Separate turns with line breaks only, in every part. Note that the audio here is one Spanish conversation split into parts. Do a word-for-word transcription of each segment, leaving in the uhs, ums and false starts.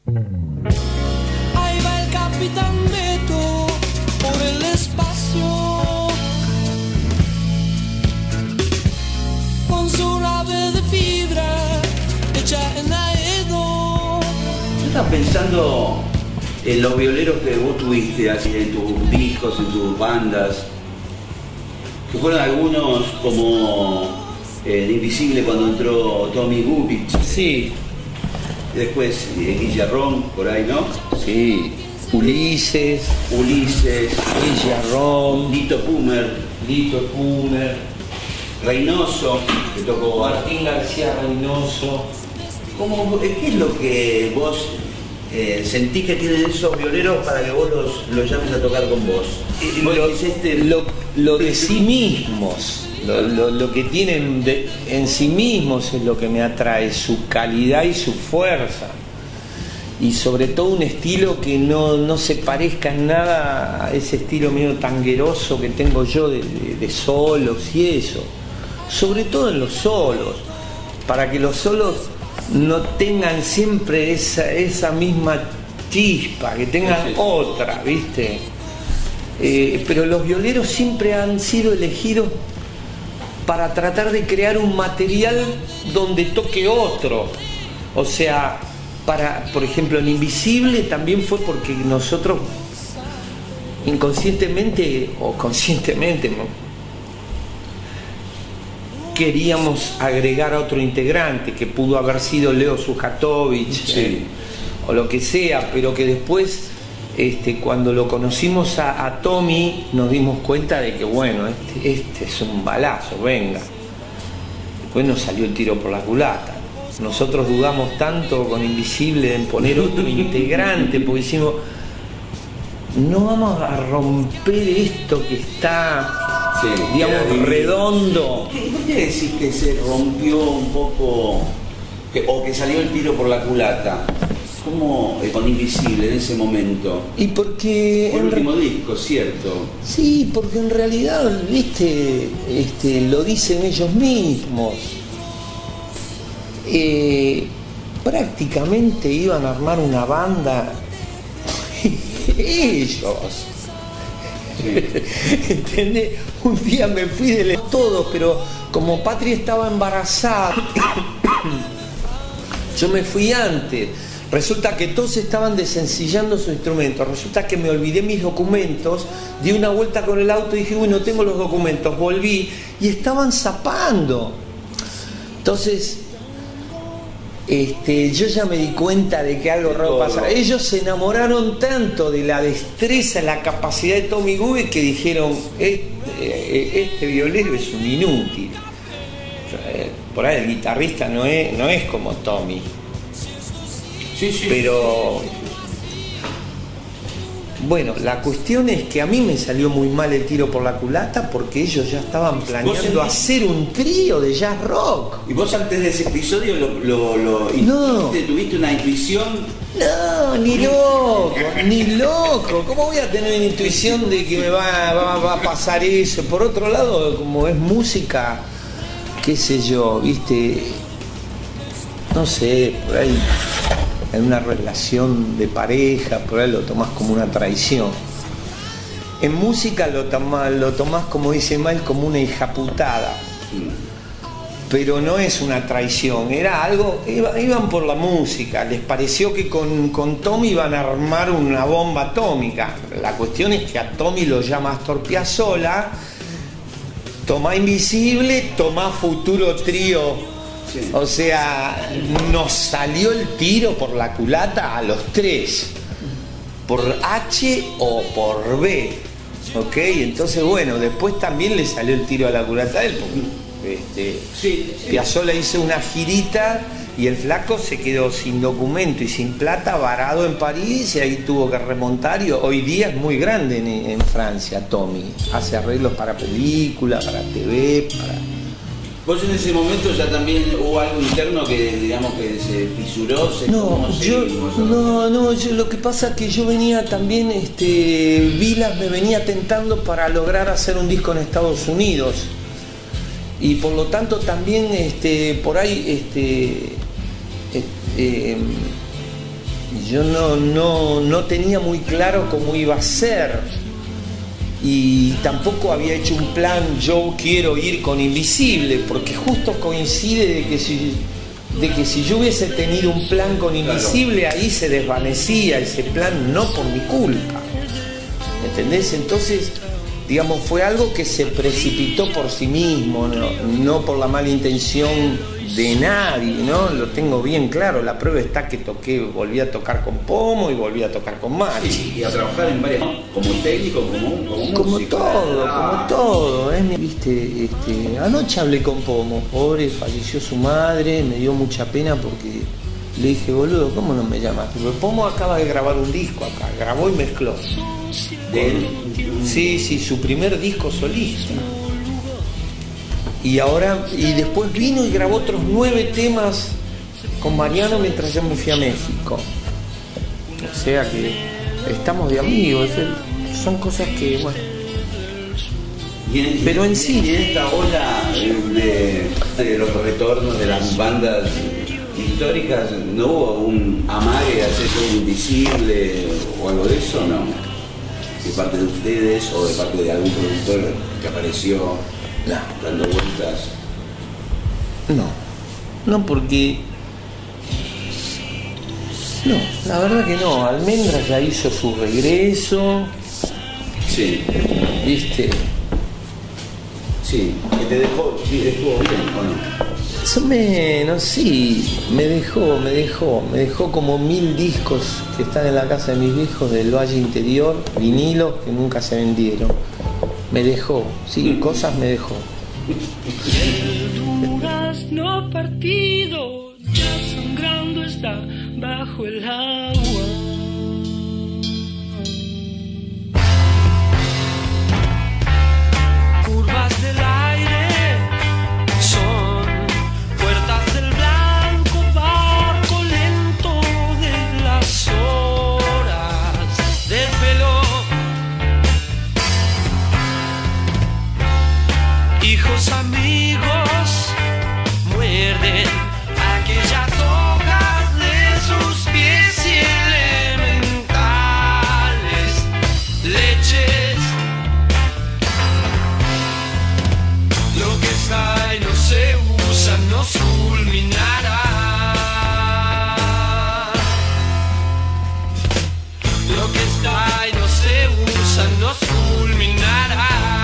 Ahí va el capitán Beto por el espacio con su nave de fibra hecha en Aedo.
¿Tú estás pensando en los violeros que vos tuviste así en tus discos, en tus bandas? Que fueron algunos como eh, de Invisible cuando entró Tommy Gubich.
Sí.
Y después eh, Guillerrón, por ahí, ¿no?
Sí. Ulises.
Ulises.
Guillerrón.
Lito Pumer.
Lito Pumer.
Reynoso, que tocó.
Martín García Reynoso.
¿Cómo, ¿Qué es lo que vos eh, sentís que tienen esos violeros para que vos los, los llames a tocar con vos?
Lo, lo, lo de sí mismos, lo, lo, lo que tienen de, en sí mismos es lo que me atrae, su calidad y su fuerza. Y sobre todo un estilo que no, no se parezca en nada a ese estilo medio tangueroso que tengo yo de, de, de solos y eso. Sobre todo en los solos, para que los solos no tengan siempre esa, esa misma chispa, que tengan sí, sí. otra, ¿viste? Eh, pero los violeros siempre han sido elegidos para tratar de crear un material donde toque otro. O sea, para, por ejemplo, en Invisible también fue porque nosotros inconscientemente o conscientemente, ¿no?, queríamos agregar a otro integrante, que pudo haber sido Leo Sujatovich,
sí.
eh, o lo que sea, pero que después, este, cuando lo conocimos a, a Tommy, nos dimos cuenta de que, bueno, este, este es un balazo, venga. Después nos salió el tiro por la culata. Nosotros dudamos tanto con Invisible en poner otro integrante, porque decimos, no vamos a romper esto que está, sí, digamos, redondo.
¿Por qué decís que se rompió un poco, que, o que salió el tiro por la culata? ¿Cómo eh, con Invisible en ese momento?
Y porque...
Fue el último re... disco, ¿cierto?
Sí, porque en realidad, viste, este, lo dicen ellos mismos. Eh, prácticamente iban a armar una banda ellos. Sí. ¿Entendés? Un día me fui de lejos todos, pero como Patri estaba embarazada, yo me fui antes. Resulta que todos estaban desencillando su instrumento. Resulta que me olvidé mis documentos, di una vuelta con el auto y dije, uy, no tengo los documentos. Volví y estaban zapando. Entonces, este, yo ya me di cuenta de que algo raro pasaba. Ellos se enamoraron tanto de la destreza, la capacidad de Tommy Gubich que dijeron, este, este violero es un inútil. Por ahí el guitarrista no es, no es como Tommy.
Sí, sí,
pero bueno, la cuestión es que a mí me salió muy mal el tiro por la culata porque ellos ya estaban planeando hacer un trío de jazz rock.
¿Y vos antes de ese episodio lo, lo, lo
no.
tuviste una intuición?
No, ni loco, ni loco. ¿Cómo voy a tener una intuición de que me va, va, va a pasar eso? Por otro lado, como es música, qué sé yo, viste, no sé, por ahí en una relación de pareja, por ahí lo tomás como una traición. En música lo tomás, lo tomás, como dice Mal, como una hijaputada. Pero no es una traición, era algo, iba, iban por la música, les pareció que con, con Tommy iban a armar una bomba atómica. La cuestión es que a Tommy lo llama Astor Piazzolla, Tomá Invisible, tomá Futuro Trío. Sí. O sea, nos salió el tiro por la culata a los tres, por H o por B, ¿ok? Entonces, bueno, después también le salió el tiro a la culata a él, porque este, sí, sí. Piazzolla hizo una girita y el flaco se quedó sin documento y sin plata, varado en París, y ahí tuvo que remontar, y hoy día es muy grande en, en Francia, Tommy. Hace arreglos para películas, para T V, para...
¿Vos en ese momento ya también hubo algo interno que, digamos, que se fisuró? Se,
no, yo, no, no, yo, lo que pasa es que yo venía también, este, Vilas me venía tentando para lograr hacer un disco en Estados Unidos. Y por lo tanto también, este, por ahí, este, eh, eh, y yo no, no, no tenía muy claro cómo iba a ser, y tampoco había hecho un plan, yo quiero ir con Invisible, porque justo coincide de que si, de que si yo hubiese tenido un plan con Invisible, claro, ahí se desvanecía ese plan, no por mi culpa, ¿entendés? Entonces, digamos, fue algo que se precipitó por sí mismo, no, no por la mala intención de nadie, ¿no? Lo tengo bien claro. La prueba está que toqué, volví a tocar con Pomo y volví a tocar con Mari.
Sí, y a trabajar en varias, como técnico, como, como
como
músico.
todo,
Ah.
como todo, ¿eh? Viste, este, anoche hablé con Pomo, pobre, falleció su madre, me dio mucha pena porque le dije, boludo, ¿cómo no me llamaste? Porque Pomo acaba de grabar un disco acá, grabó y mezcló.
De él.
Sí, sí, su primer disco solista. Y ahora, y después vino y grabó otros nueve temas con Mariano mientras yo me fui a México. O sea que estamos de amigos, son cosas que, bueno.
Y en,
Pero en sí,
y en esta ola de, de los retornos de las bandas históricas, ¿no hubo un amague de hacer un Invisible o algo de eso, no? De parte de ustedes o de parte de algún productor que apareció
no,
dando vueltas.
no, no porque, no, la verdad que no. Almendra ya hizo su regreso,
Sí,
viste.
sí, que te dejó, sí, estuvo bien, ¿o no?
Eso me, no sí, me dejó, me dejó, me dejó como mil discos que están en la casa de mis viejos del Valle Interior, vinilos que nunca se vendieron. Me dejó, sí, cosas me dejó.
El durazno partido ya sangrando está bajo el agua. Curvas del aire son puertas del blanco barco lento de las horas del pelo. Hijos amigos muerden aquellas hojas de sus pies y elementales leches. Lo que está y no se usa nos fulminará. Lo que está y no se usa nos fulminará.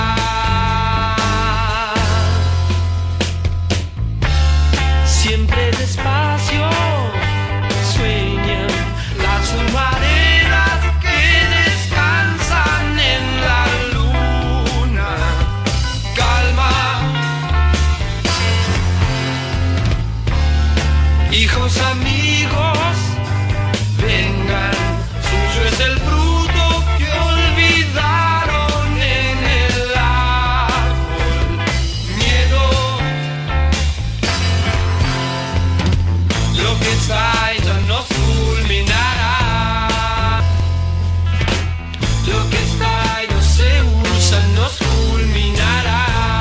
Siempre despacio sueñan las humaredas que descansan en la luna. Calma, hijos amigos, vengan, suyo es el fruto que olvidaron en el árbol. Miedo. Lo que está ya nos fulminará. Lo que está y no se usa nos fulminará.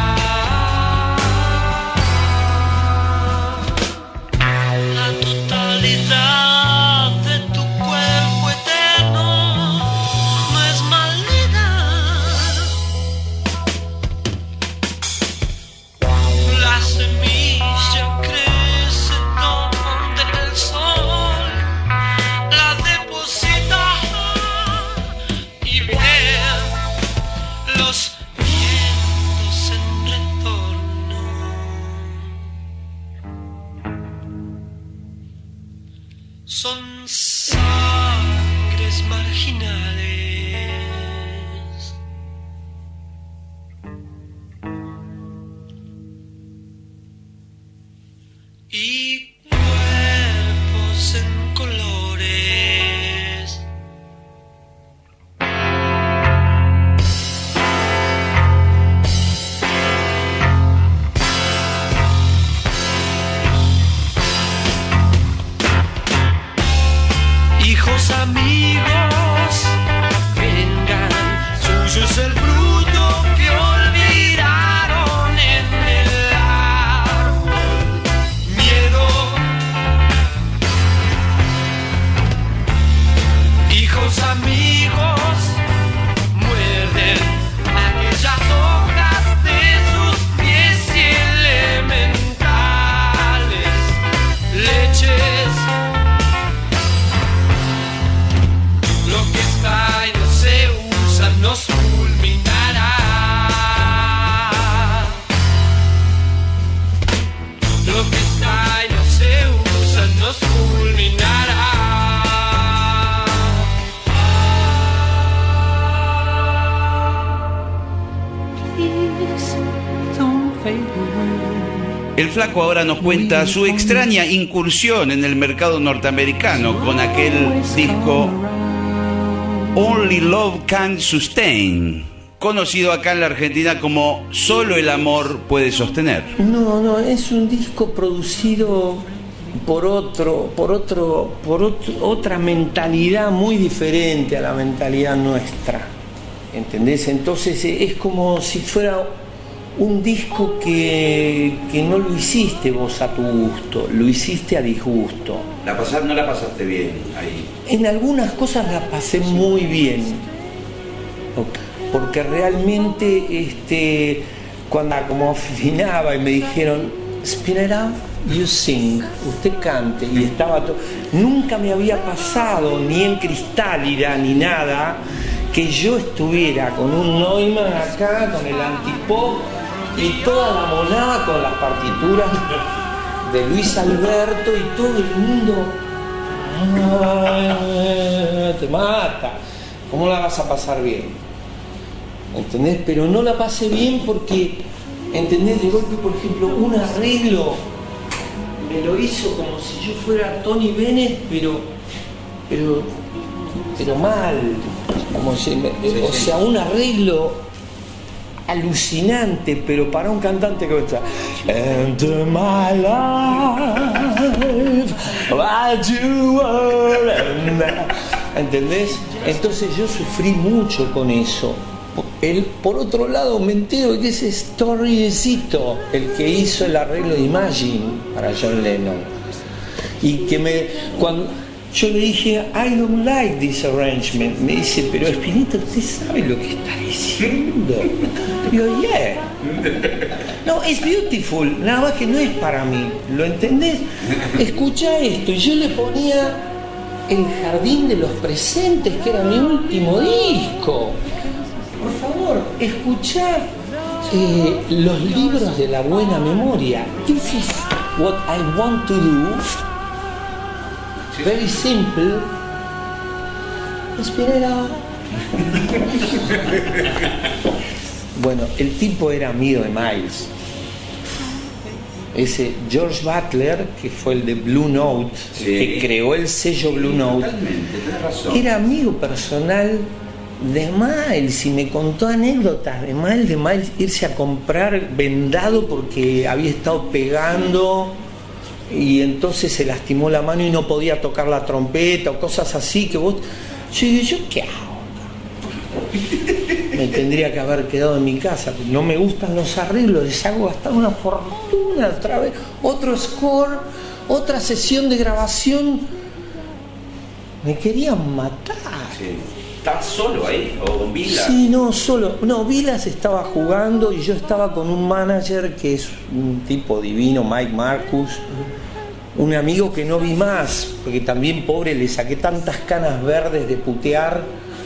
La totalidad de tu cuerpo eterno no es maldita. La semilla crece donde el sol la deposita y vean los vientos en retorno. Son sangres marginales. Y cuerpos en colores. Hijos amigos, vengan, suyo es el fruto que olvidaron en el árbol. Miedo.
El Flaco ahora nos cuenta su extraña incursión en el mercado norteamericano con aquel disco Only Love Can Sustain, conocido acá en la Argentina como Solo el Amor Puede Sostener.
No, no, es un disco producido por otro, por otro, por otro, otra mentalidad muy diferente a la mentalidad nuestra, ¿entendés? Entonces es como si fuera un disco que, que no lo hiciste vos a tu gusto, lo hiciste a disgusto.
La pasar, no la pasaste bien ahí.
En algunas cosas la pasé muy bien, porque realmente este, cuando como afinaba y me dijeron, Spinetta, you sing, usted cante, y estaba todo, nunca me había pasado ni en Cristálida ni nada que yo estuviera con un Neumann acá, con el antipop y toda la monada con las partituras de Luis Alberto y todo el mundo ah, te mata, ¿cómo la vas a pasar bien? ¿Entendés? Pero no la pasé bien porque, ¿entendés? De golpe, por ejemplo, un arreglo me lo hizo como si yo fuera Tony Bennett, pero pero pero mal, como si me, sí, o sí. sea, un arreglo alucinante, pero para un cantante que está And my life, what you were, ¿entendés? Entonces yo sufrí mucho con eso. El, por otro lado me entero que ese Storycito, el que hizo el arreglo de Imagine para John Lennon, y que me cuando yo le dije I don't like this arrangement, me dice, pero Spinetta, ¿usted sabe lo que está diciendo? Digo, yeah, no, es beautiful, nada más que no es para mí, ¿lo entendés? Escucha esto, y yo le ponía El Jardín de los Presentes, que era mi último disco. Por favor, escuchá eh, los libros de la buena memoria. This is what I want to do. Very simple. Espera. Bueno, el tipo era amigo de Miles. Ese George Butler, que fue el de Blue Note, sí, que creó el sello Blue sí, Note, era amigo personal de Miles y me contó anécdotas de Miles, de Miles irse a comprar vendado porque había estado pegando y entonces se lastimó la mano y no podía tocar la trompeta o cosas así que vos... Yo digo, ¿yo qué hago? Me tendría que haber quedado en mi casa, no me gustan los arreglos, les hago gastar una fortuna otra vez, otro score, otra sesión de grabación. Me querían matar.
Sí. ¿Estabas solo ahí? ¿O con Vilas?
Sí, no, solo. No, Vilas estaba jugando y yo estaba con un manager que es un tipo divino, Mike Marcus, un amigo que no vi más, porque también, pobre, le saqué tantas canas verdes de putear.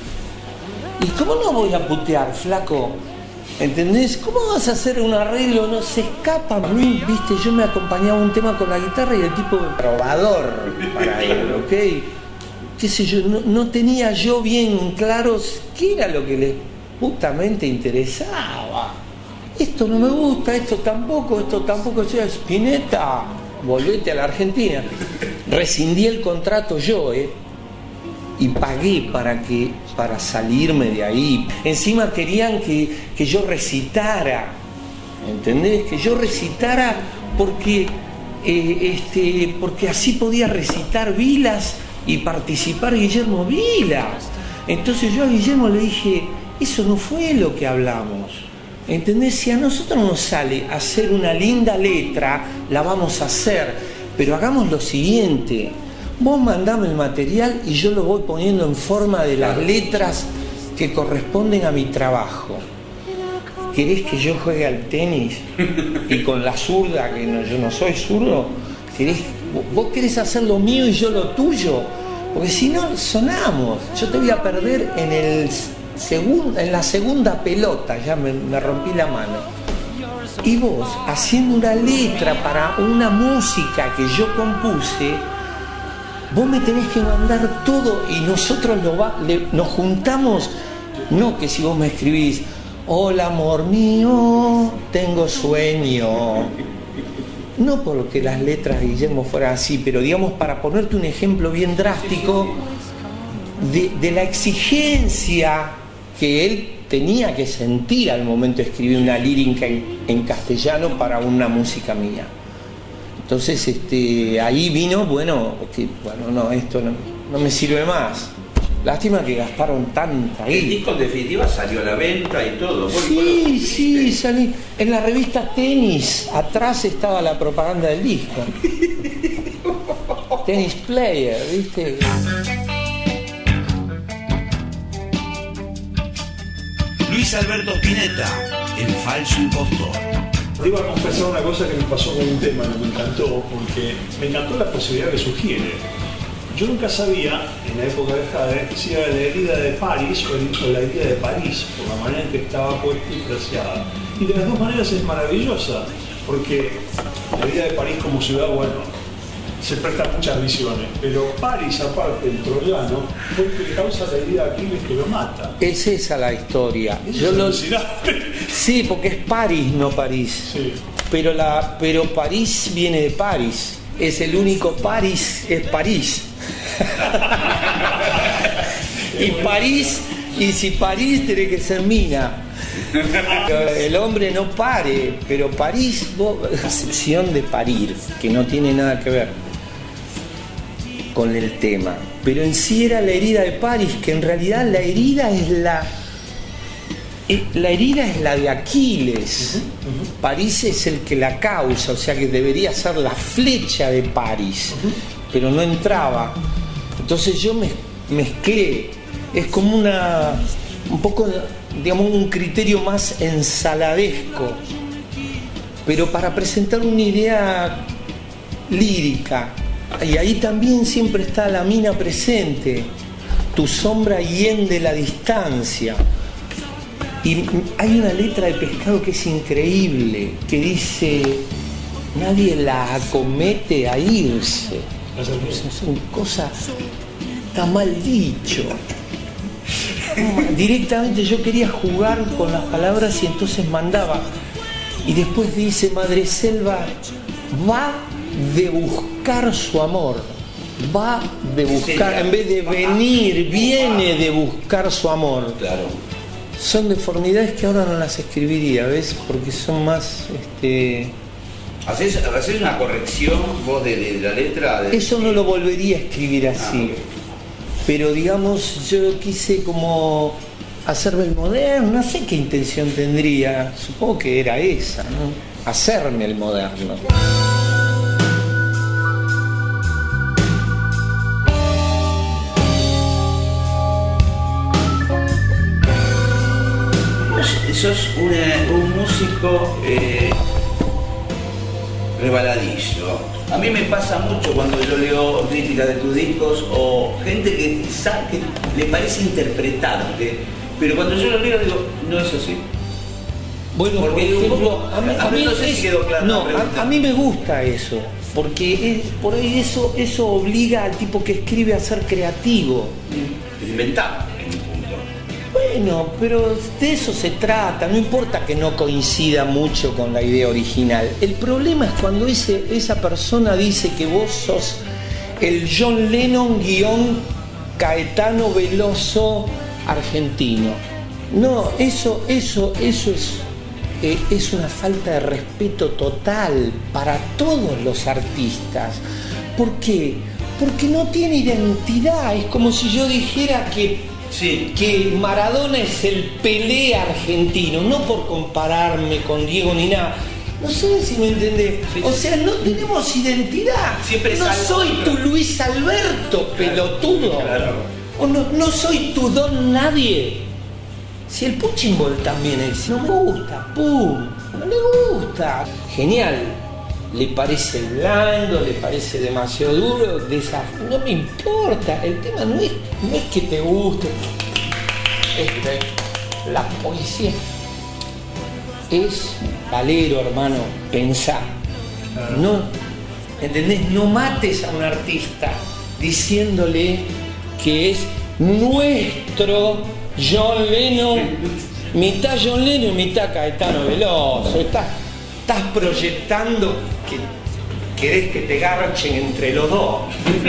¿Y cómo no voy a putear, flaco? ¿Entendés? ¿Cómo vas a hacer un arreglo? No se escapa a mí, ¿viste? Yo me acompañaba un tema con la guitarra y el tipo probador para él, ¿ok? Qué sé yo, no, no tenía yo bien claros qué era lo que les putamente interesaba. Esto no me gusta, esto tampoco, esto tampoco. O sea, Spinetta, volvete a la Argentina. Rescindí el contrato yo, ¿eh? Y pagué para que para salirme de ahí. Encima querían que, que yo recitara, ¿entendés? Que yo recitara porque, eh, este, porque así podía recitar Vilas y participar Guillermo Vilas. Entonces yo a Guillermo le dije, eso no fue lo que hablamos, ¿entendés? Si a nosotros nos sale hacer una linda letra, la vamos a hacer, pero hagamos lo siguiente, vos mandame el material y yo lo voy poniendo en forma de las letras que corresponden a mi trabajo. ¿Querés que yo juegue al tenis y con la zurda, que no, yo no soy zurdo? ¿Querés, vos querés hacer lo mío y yo lo tuyo? Porque si no, sonamos. Yo te voy a perder en, el segun, en la segunda pelota, ya me, me rompí la mano. Y vos, haciendo una letra para una música que yo compuse, vos me tenés que mandar todo y nosotros lo va, le, nos juntamos. No que si vos me escribís, hola amor mío, tengo sueño. no porque las letras de Guillermo fueran así, pero digamos para ponerte un ejemplo bien drástico de, de la exigencia que él tenía que sentir al momento de escribir una lírica en, en castellano para una música mía. Entonces este, ahí vino, bueno, que, bueno, no, esto no, no me sirve más. Lástima que gastaron tanta guita.
El disco en definitiva salió a la venta y todo.
Sí, sí, salí. En la revista Tenis, atrás estaba la propaganda del disco. Tennis Player, ¿viste?
Luis Alberto Spinetta, el falso impostor.
Te iba a confesar una cosa que me pasó con un tema que me encantó, porque me encantó la posibilidad que sugiere. Yo nunca sabía, en la época de Jade, si era la herida de París o, el, o la herida de París, por la manera en que estaba puesta y fraseada. Y de las dos maneras es maravillosa, porque la herida de París como ciudad, bueno, se presta muchas visiones, pero París, aparte, el troyano, fue el que le causa la herida a Aquiles que lo mata.
Es esa la historia.
Eso
Yo
es
lo...
alucinante.
Sí, porque es París, no París.
Sí.
Pero, la... pero París viene de París. Es el único París, es París. Y París, y si París tiene que ser mina. El hombre no pare, pero París, vos, excepción de parir, que no tiene nada que ver con el tema. Pero en sí era la herida de París, que en realidad la herida es la... La herida es la de Aquiles. Uh-huh, uh-huh. París es el que la causa, o sea que debería ser la flecha de París, uh-huh. Pero no entraba. Entonces yo me mezclé. Es como una, un poco, digamos, un criterio más ensaladesco, pero para presentar una idea lírica. Y ahí también siempre está la mina presente. Tu sombra hiende la distancia. Y hay una letra de Pescado que es increíble, que dice: nadie la acomete a irse. Son cosas, está mal dicho. Directamente yo quería jugar con las palabras y entonces mandaba. Y después dice: Madreselva va de buscar su amor. Va de buscar, en vez de venir, viene de buscar su amor.
Claro.
Son deformidades que ahora no las escribiría, ¿ves? Porque son más... Este...
¿Hacés, ¿Hacés una corrección vos de, de la letra? De...
Eso no lo volvería a escribir así. Ah, okay. Pero digamos, yo quise como hacerme el moderno, no sé qué intención tendría, supongo que era esa, ¿no? Hacerme el moderno.
Sos una, un músico eh, rebaladillo. A mí me pasa mucho cuando yo leo críticas de tus discos o gente que sabe que le parece interpretarte, pero cuando yo lo leo digo, no es así.
Bueno, porque por ejemplo, un poco, a mí, a mí no sé si quedó claro. No, a, a mí me gusta eso, porque es, por ahí eso, eso obliga al tipo que escribe a ser creativo.
Inventar.
Bueno, pero de eso se trata, no importa que no coincida mucho con la idea original. El problema es cuando ese, esa persona dice que vos sos el John Lennon guión Caetano Veloso argentino. No, eso, eso, eso es, eh, es una falta de respeto total para todos los artistas. ¿Por qué? Porque no tiene identidad. Es como si yo dijera que Sí. que Maradona es el Pelé argentino, no por compararme con Diego ni nada. No sé si me entendés. Sí, o sea, no tenemos identidad. Siempre no soy tu Luis Alberto, claro, pelotudo. Claro. O no, no soy tu Don Nadie. Si el punching ball también es, no me gusta, pum, no le gusta. Genial. Le parece blando, le parece demasiado duro, desaf- no me importa, el tema no es, no es que te guste, es la poesía, es valero, hermano, pensá, no, ¿entendés? No mates a un artista diciéndole que es nuestro John Lennon, mitad John Lennon y mitad Caetano Veloso, estás, estás proyectando que querés que te garchen entre los dos.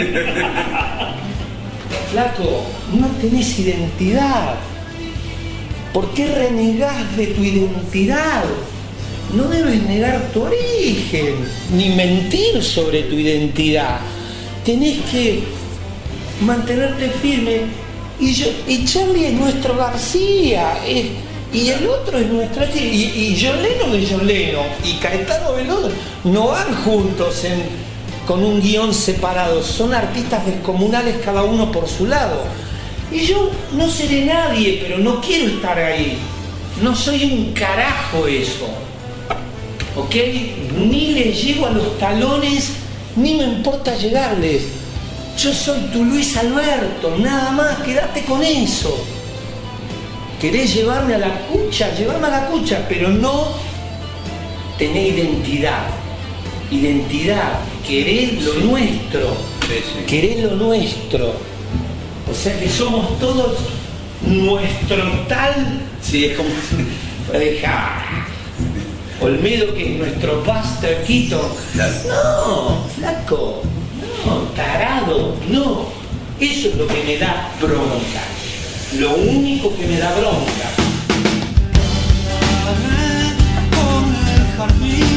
Flaco, no tenés identidad. ¿Por qué renegás de tu identidad? No debes negar tu origen, ni mentir sobre tu identidad. Tenés que mantenerte firme. Y, yo, y Charlie es nuestro García, es, y el otro es nuestro... Y, y John Lennon es John Lennon, y Caetano Veloso no van juntos en, con un guión separado, son artistas descomunales cada uno por su lado. Y yo no seré nadie, pero no quiero estar ahí. No soy un carajo eso. ¿Ok? Ni les llego a los talones, ni me importa llegarles. Yo soy tu Luis Alberto, nada más, quédate con eso. ¿Querés llevarme a la cucha? Llevarme a la cucha, pero no tenés identidad. Identidad, querés lo nuestro.
Sí, sí.
Querés lo nuestro. O sea que somos todos nuestro tal.
Sí, es como...
Deja. Olmedo, que es nuestro Buster Keaton.
Claro.
No, flaco. No, tarado. No. Eso es lo que me da bronca. Lo único que me da bronca.
Con el jardín.